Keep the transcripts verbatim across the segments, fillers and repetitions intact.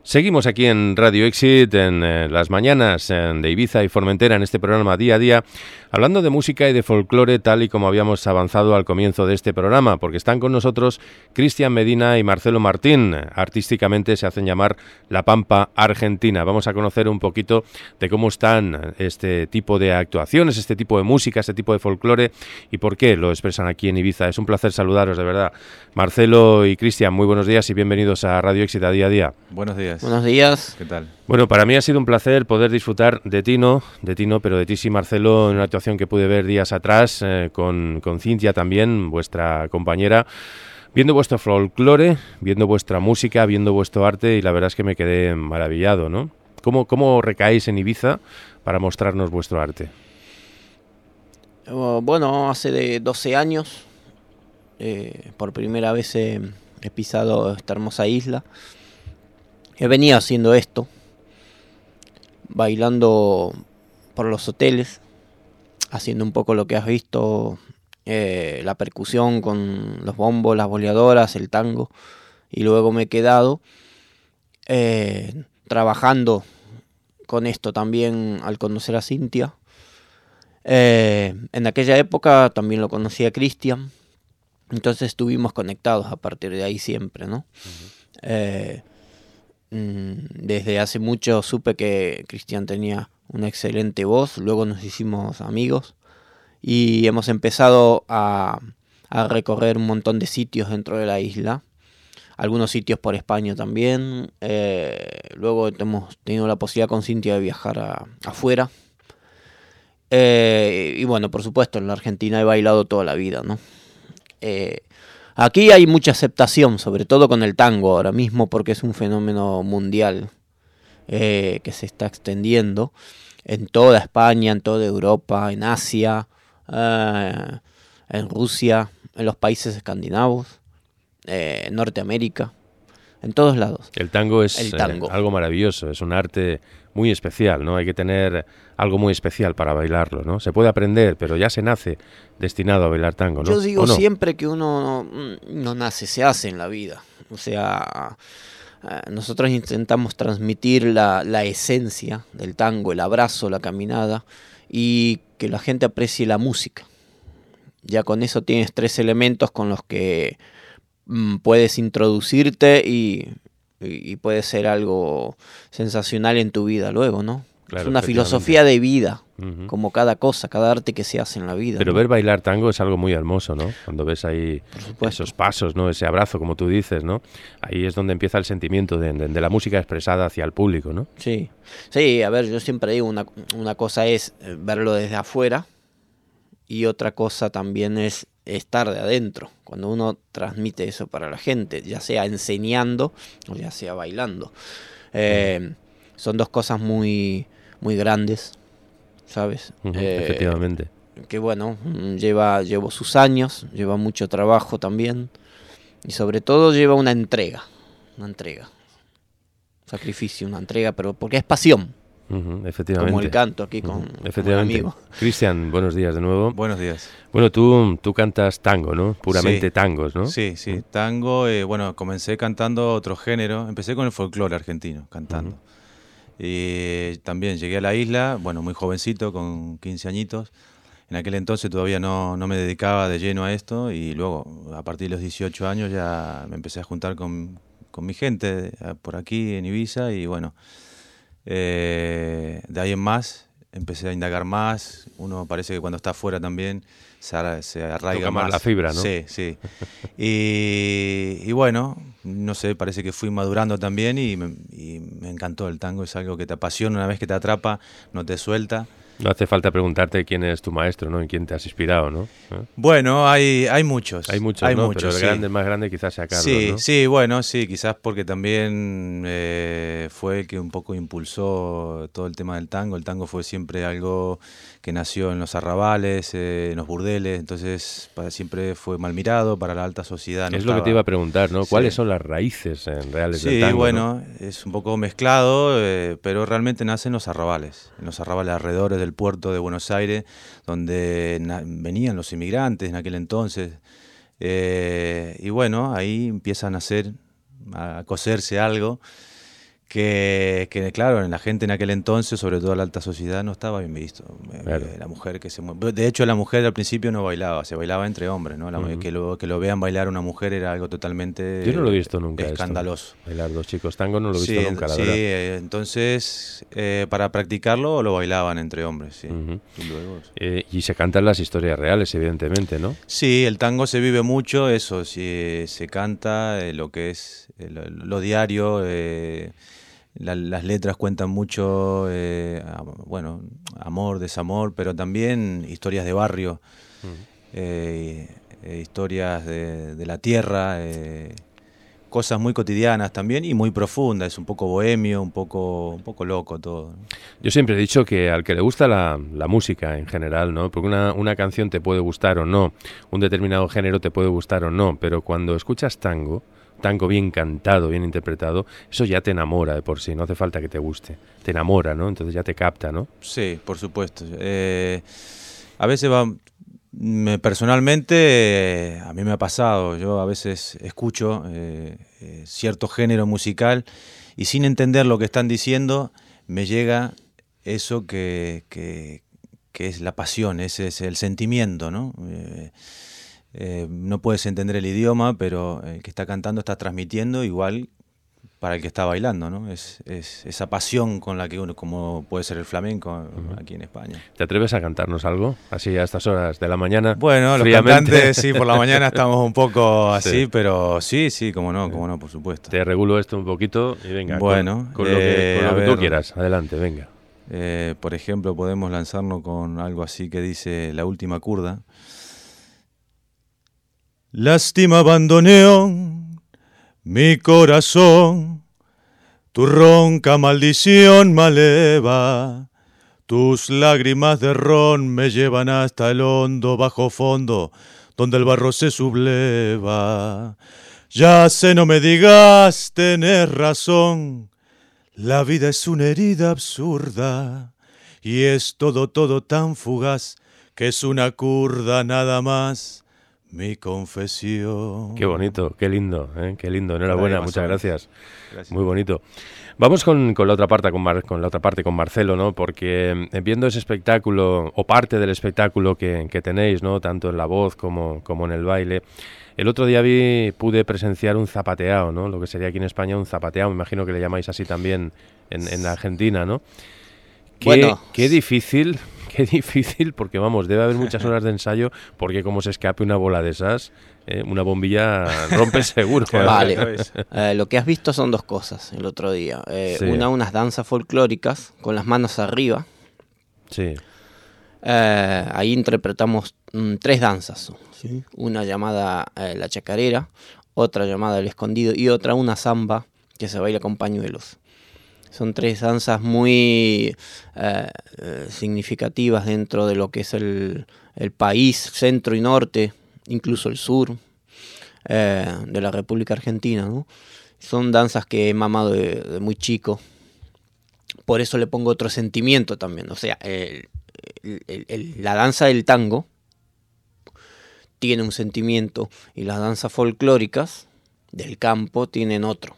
Seguimos aquí en Radio Exit, en eh, las mañanas en, de Ibiza y Formentera, en este programa Día a Día, hablando de música y de folclore, tal y como habíamos avanzado al comienzo de este programa, porque están con nosotros Cristian Medina y Marcelo Martín. Artísticamente se hacen llamar La Pampa Argentina. Vamos a conocer un poquito de cómo están este tipo de actuaciones, este tipo de música, este tipo de folclore y por qué lo expresan aquí en Ibiza. Es un placer saludaros, de verdad. Marcelo y Cristian, muy buenos días y bienvenidos a Radio Exit a Día a Día. Buenos días. Buenos días. ¿Qué tal? Bueno, para mí ha sido un placer poder disfrutar de Tino, de Tino, pero de ti sí, Marcelo, en una actuación que pude ver días atrás, eh, con, con Cintia también, vuestra compañera, viendo vuestro folclore, viendo vuestra música, viendo vuestro arte, y la verdad es que me quedé maravillado, ¿no? ¿Cómo, cómo recaéis en Ibiza para mostrarnos vuestro arte? Uh, bueno, hace de doce años, eh, por primera vez he, he pisado esta hermosa isla. He venido haciendo esto, bailando por los hoteles, haciendo un poco lo que has visto, eh, la percusión con los bombos, las boleadoras, el tango, y luego me he quedado eh, trabajando con esto también al conocer a Cintia. Eh, en aquella época también lo conocí a Cristian, entonces estuvimos conectados a partir de ahí siempre, ¿no? Uh-huh. Eh, Desde hace mucho supe que Cristian tenía una excelente voz, luego nos hicimos amigos y hemos empezado a, a recorrer un montón de sitios dentro de la isla, algunos sitios por España también, eh, luego hemos tenido la posibilidad con Cintia de viajar a, afuera, eh, y bueno, por supuesto en la Argentina he bailado toda la vida, ¿no? Eh, Aquí hay mucha aceptación, sobre todo con el tango ahora mismo, porque es un fenómeno mundial eh, que se está extendiendo en toda España, en toda Europa, en Asia, eh, en Rusia, en los países escandinavos, eh, en Norteamérica, en todos lados. El tango es el tango. Eh, algo maravilloso, es un arte muy especial, ¿no? Hay que tener algo muy especial para bailarlo, ¿no? Se puede aprender, pero ya se nace destinado a bailar tango, ¿no? Yo digo no? siempre que uno no, no nace, se hace en la vida. O sea, nosotros intentamos transmitir la, la esencia del tango, el abrazo, la caminada, y que la gente aprecie la música. Ya con eso tienes tres elementos con los que mm, puedes introducirte y, y, y puede ser algo sensacional en tu vida luego, ¿no? Claro, es una filosofía de vida, uh-huh. como cada cosa, cada arte que se hace en la vida. Pero ¿no? ver bailar tango es algo muy hermoso, ¿no? Cuando ves ahí esos pasos, ¿no? Ese abrazo, como tú dices, ¿no? Ahí es donde empieza el sentimiento de, de, de la música expresada hacia el público, ¿no? Sí, sí, a ver, yo siempre digo, una, una cosa es verlo desde afuera y otra cosa también es estar de adentro, cuando uno transmite eso para la gente, ya sea enseñando o ya sea bailando. Eh, uh-huh. Son dos cosas muy... muy grandes, ¿sabes? Uh-huh, eh, efectivamente. Que bueno, lleva, lleva sus años, lleva mucho trabajo también y sobre todo lleva una entrega, una entrega, sacrificio, una entrega, pero porque es pasión. Uh-huh, efectivamente. Como el canto aquí con, uh-huh, efectivamente. con un amigo. Cristian, buenos días de nuevo. Buenos días. Bueno, tú, tú cantas tango, ¿no? Puramente sí. tangos, ¿no? Sí, sí, tango. Eh, bueno, comencé cantando otro género. Empecé con el folclore argentino, cantando. Uh-huh. Y también llegué a la isla, bueno, muy jovencito, con quince añitos. En aquel entonces todavía no, no me dedicaba de lleno a esto y luego, a partir de los dieciocho años, ya me empecé a juntar con, con mi gente por aquí en Ibiza y bueno, eh, de ahí en más empecé a indagar más. Uno parece que cuando está afuera también se, se arraiga Toca más. más la fibra, ¿no? Sí, sí. y, y bueno, no sé, parece que fui madurando también y me, y me encantó el tango. Es algo que te apasiona, una vez que te atrapa, no te suelta. No hace falta preguntarte quién es tu maestro, ¿no? En quién te has inspirado, ¿no? ¿Eh? Bueno, hay, hay muchos. Hay muchos, hay ¿no? muchos, Pero el sí. grande, el más grande quizás sea Carlos, sí, ¿no? Sí, bueno, sí, quizás porque también eh, fue el que un poco impulsó todo el tema del tango. El tango fue siempre algo que nació en los arrabales, eh, en los burdeles, entonces para, siempre fue mal mirado para la alta sociedad. No es estaba... lo que te iba a preguntar, ¿no? Sí. ¿Cuáles son las raíces eh, reales sí, del tango? Sí, bueno, ¿no? Es un poco mezclado, eh, pero realmente nace en los arrabales, en los arrabales alrededores del puerto de Buenos Aires, donde na- venían los inmigrantes en aquel entonces, eh, y bueno, ahí empieza a nacer, a cocerse algo que, que claro, en la gente en aquel entonces, sobre todo la alta sociedad, no estaba bien visto. Claro. La mujer que se mueve. De hecho, la mujer al principio no bailaba, se bailaba entre hombres, ¿no? La, uh-huh. que, lo, que lo vean bailar una mujer era algo totalmente Yo no lo he visto nunca. Escandaloso. Esto. Bailar dos chicos tango no lo he visto sí, nunca, la sí, verdad. Sí, entonces eh, para practicarlo lo bailaban entre hombres, sí. Uh-huh. Y, luego, eh, y se cantan las historias reales, evidentemente, ¿no? Sí, el tango se vive mucho, eso, sí, se canta eh, lo que es eh, lo, lo diario. Eh, La, las letras cuentan mucho, eh, bueno, amor, desamor, pero también historias de barrio, uh-huh. eh, eh, historias de, de la tierra, eh, cosas muy cotidianas también y muy profundas. Es un poco bohemio, un poco, un poco loco todo, ¿no? Yo siempre he dicho que al que le gusta la, la música en general, ¿no? Porque una, una canción te puede gustar o no, un determinado género te puede gustar o no, pero cuando escuchas tango, tango bien cantado, bien interpretado, eso ya te enamora de por sí, no hace falta que te guste, te enamora, ¿no? Entonces ya te capta, ¿no? Sí, por supuesto. Eh, a veces va, me, personalmente, eh, a mí me ha pasado, yo a veces escucho eh, eh, cierto género musical y sin entender lo que están diciendo, me llega eso que, que, que es la pasión, ese es el sentimiento, ¿no? Eh, Eh, no puedes entender el idioma, pero el que está cantando está transmitiendo igual para el que está bailando, ¿no? Es, es esa pasión con la que uno, como puede ser el flamenco uh-huh. aquí en España. ¿Te atreves a cantarnos algo? Así a estas horas de la mañana. Bueno, los cantantes, sí, por la mañana estamos un poco así, sí. pero sí, sí, como no, como no, por supuesto. Te regulo esto un poquito y venga, bueno, con, con lo que, eh, con lo que ver, tú quieras. Adelante, venga. Eh, por ejemplo, podemos lanzarnos con algo así que dice La Última Curda. Lástima bandoneón, mi corazón, tu ronca maldición me eleva, tus lágrimas de ron me llevan hasta el hondo bajo fondo, donde el barro se subleva. Ya sé, no me digas, tenés razón, la vida es una herida absurda, y es todo, todo tan fugaz, que es una curda nada más. Mi confesión. Qué bonito, qué lindo, ¿eh? Qué lindo. Enhorabuena, muchas gracias. gracias. Muy bonito. Vamos con, con la otra parte, con, Mar, con la otra parte, con Marcelo, ¿no? Porque viendo ese espectáculo o parte del espectáculo que, que tenéis, ¿no? Tanto en la voz como, como en el baile. El otro día vi, pude presenciar un zapateado, ¿no? Lo que sería aquí en España un zapateado. Me imagino que le llamáis así también en, en Argentina, ¿no? Qué, bueno, qué difícil, qué difícil, porque vamos, debe haber muchas horas de ensayo, porque como se escape una bola de esas, eh, una bombilla rompe seguro. Vale, eh, lo que has visto son dos cosas el otro día. Eh, sí. Una, unas danzas folclóricas con las manos arriba. Sí. Eh, ahí interpretamos mm, tres danzas, ¿sí? Una llamada eh, la chacarera, otra llamada el escondido y otra una samba que se baila con pañuelos. Son tres danzas muy eh, eh, significativas dentro de lo que es el, el país, centro y norte, incluso el sur eh, de la República Argentina, ¿no? Son danzas que he mamado de, de muy chico. Por eso le pongo otro sentimiento también. O sea, el, el, el, la danza del tango tiene un sentimiento y las danzas folclóricas del campo tienen otro.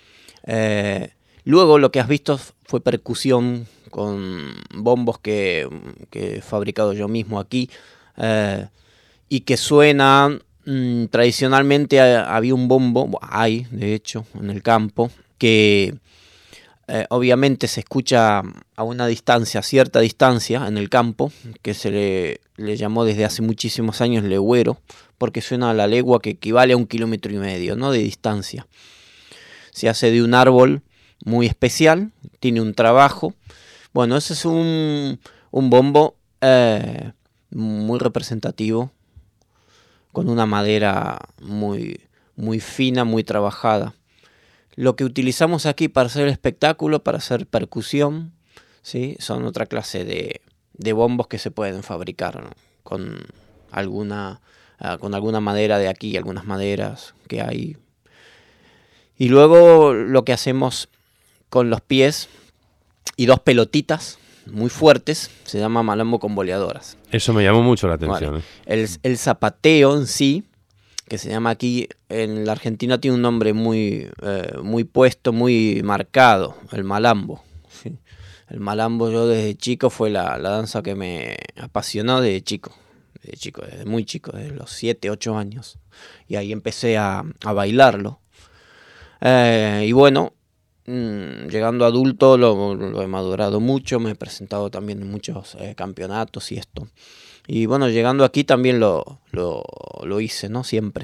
Eh, Luego lo que has visto fue percusión con bombos que, que he fabricado yo mismo aquí eh, y que suena, mmm, tradicionalmente había un bombo, hay de hecho en el campo, que eh, obviamente se escucha a una distancia, a cierta distancia en el campo, que se le, le llamó desde hace muchísimos años legüero, porque suena a la legua que equivale a un kilómetro y medio, ¿no? De distancia. Se hace de un árbol muy especial, tiene un trabajo. Bueno, ese es un, un bombo eh, muy representativo, con una madera muy, muy fina, muy trabajada. Lo que utilizamos aquí para hacer el espectáculo, para hacer percusión, ¿sí? Son otra clase de, de bombos que se pueden fabricar, ¿no? con, alguna, uh, con alguna madera de aquí, algunas maderas que hay. Y luego lo que hacemos con los pies y dos pelotitas muy fuertes, se llama malambo con boleadoras. Eso me llamó mucho la atención. Vale. El, el zapateo en sí, que se llama aquí, en la Argentina tiene un nombre muy, eh, muy puesto, muy marcado, el malambo. ¿Sí? El malambo yo desde chico fue la, la danza que me apasionó desde chico, desde chico, desde muy chico, desde los siete, ocho años. Y ahí empecé a, a bailarlo. Eh, y bueno, mmm, llegando adulto lo, lo he madurado mucho, me he presentado también en muchos eh, campeonatos y esto. Y bueno, llegando aquí también lo, lo, lo hice, ¿no? Siempre.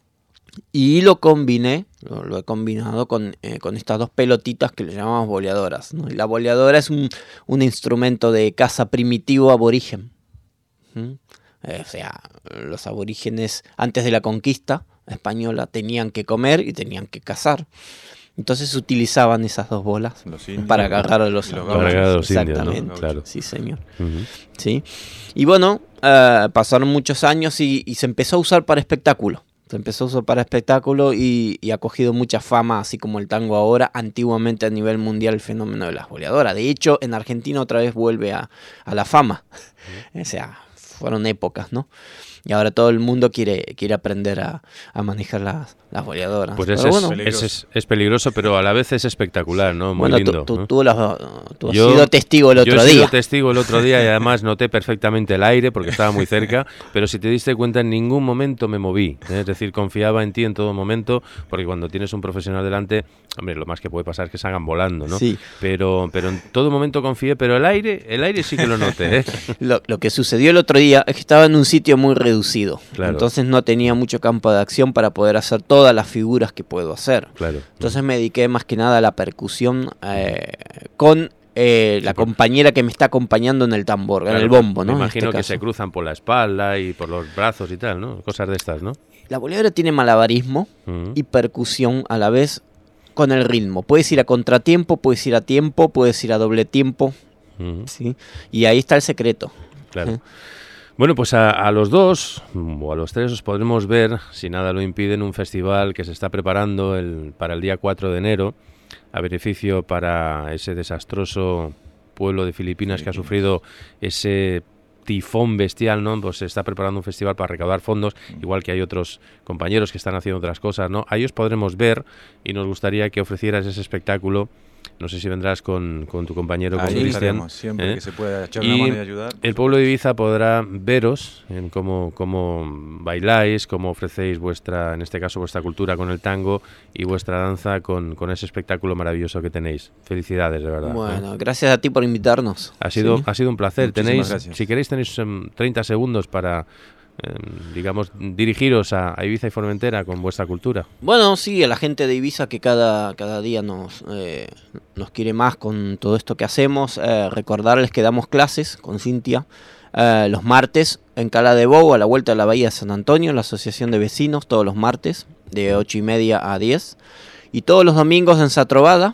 Y lo combiné, lo, lo he combinado con, eh, con estas dos pelotitas que le llamamos boleadoras, ¿no? Y la boleadora es un, un instrumento de caza primitivo aborigen. ¿Mm? Eh, o sea, los aborígenes antes de la conquista española tenían que comer y tenían que cazar. Entonces utilizaban esas dos bolas para agarrar a los, los, los, los exactamente, indios, ¿no? Claro. Sí, señor. Uh-huh. Sí. Y bueno, uh, pasaron muchos años y, y se empezó a usar para espectáculo. Se empezó a usar para espectáculo y, y ha cogido mucha fama, así como el tango ahora, antiguamente a nivel mundial el fenómeno de las boleadoras. De hecho, en Argentina otra vez vuelve a, a la fama. Uh-huh. O sea, fueron épocas, ¿no? Y ahora todo el mundo quiere, quiere aprender a, a manejar las, las boleadoras. Pues ese, bueno, es, ese es, es peligroso, pero a la vez es espectacular, ¿no? Muy bueno, lindo. Tú, tú, ¿no? tú, las, tú has yo, sido testigo el otro día. Yo he sido testigo el otro día y además noté perfectamente el aire porque estaba muy cerca, pero si te diste cuenta en ningún momento me moví. ¿eh? Es decir, confiaba en ti en todo momento, porque cuando tienes un profesional delante, hombre, lo más que puede pasar es que salgan volando, ¿no? Sí. Pero, pero en todo momento confié, pero el aire, el aire sí que lo noté. ¿eh? lo, lo que sucedió el otro día es que estaba en un sitio muy reducido. Claro. Entonces no tenía mucho campo de acción para poder hacer todas las figuras que puedo hacer. Claro. Entonces me dediqué más que nada a la percusión eh, con eh, la compañera que me está acompañando en el tambor, claro, en el bombo, ¿no? Me imagino este que se cruzan por la espalda y por los brazos y tal, ¿no? Cosas de estas, ¿no? La boleadora tiene malabarismo uh-huh. y percusión a la vez con el ritmo. Puedes ir a contratiempo, puedes ir a tiempo, puedes ir a doble tiempo, uh-huh. ¿sí? Y ahí está el secreto. Claro. ¿eh? Bueno, pues a, a los dos, o a los tres, os podremos ver, si nada lo impide, en un festival que se está preparando el, para el día cuatro de enero, a beneficio para ese desastroso pueblo de Filipinas sí, que ha sufrido ese tifón bestial, ¿no? Pues se está preparando un festival para recaudar fondos, igual que hay otros compañeros que están haciendo otras cosas, ¿no? Ahí os podremos ver y nos gustaría que ofrecieras ese espectáculo. No sé si vendrás con, con tu compañero, con Cristian. Siempre ¿eh? que se pueda echar y una mano y ayudar. El pueblo de Ibiza podrá veros en cómo, cómo bailáis, cómo ofrecéis vuestra, en este caso, vuestra cultura con el tango y vuestra danza con, con ese espectáculo maravilloso que tenéis. Felicidades, de verdad. Bueno, ¿eh? gracias a ti por invitarnos. Ha sido, ¿sí? ha sido un placer. Muchísimas Tenéis, gracias. si queréis, tenéis um, treinta segundos para... Eh, digamos, dirigiros a, a Ibiza y Formentera con vuestra cultura. Bueno, sí, a la gente de Ibiza que cada, cada día nos, eh, nos quiere más con todo esto que hacemos. Eh, recordarles que damos clases con Cintia eh, los martes en Cala de Bou, a la vuelta de la Bahía de San Antonio, la Asociación de Vecinos, todos los martes, de ocho y media a diez. Y todos los domingos en Satrovada,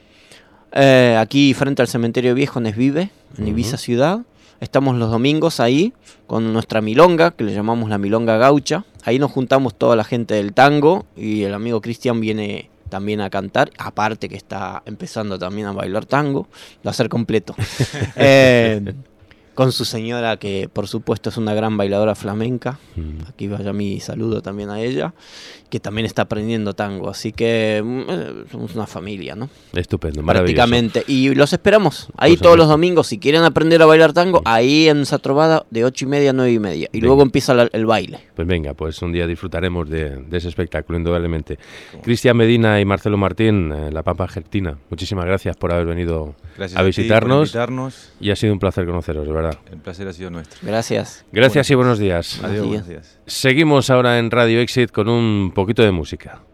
eh, aquí frente al Cementerio Viejo en Esvive, en Ibiza uh-huh. Ciudad. Estamos los domingos ahí con nuestra milonga, que le llamamos la milonga gaucha. Ahí nos juntamos toda la gente del tango y el amigo Cristian viene también a cantar. Aparte que está empezando también a bailar tango. Va a ser completo. eh, con su señora, que por supuesto es una gran bailadora flamenca. Aquí vaya mi saludo también a ella, que también está aprendiendo tango. Así que eh, somos una familia, ¿no? Estupendo, prácticamente. Y los esperamos ahí todos los domingos. Si quieren aprender a bailar tango, ahí en Satrovada de ocho y media a nueve y media. Y venga. Luego empieza la, el baile. Pues venga, pues un día disfrutaremos de, de ese espectáculo, indudablemente. Cristian Medina y Marcelo Martín, eh, La Pampa Argentina, muchísimas gracias por haber venido gracias a visitarnos. A ti por invitarnos. Y ha sido un placer conoceros, de verdad. El placer ha sido nuestro. Gracias. Gracias bueno. Y buenos días. Adiós, buenos días. Seguimos ahora en Radio Exit con un poquito de música.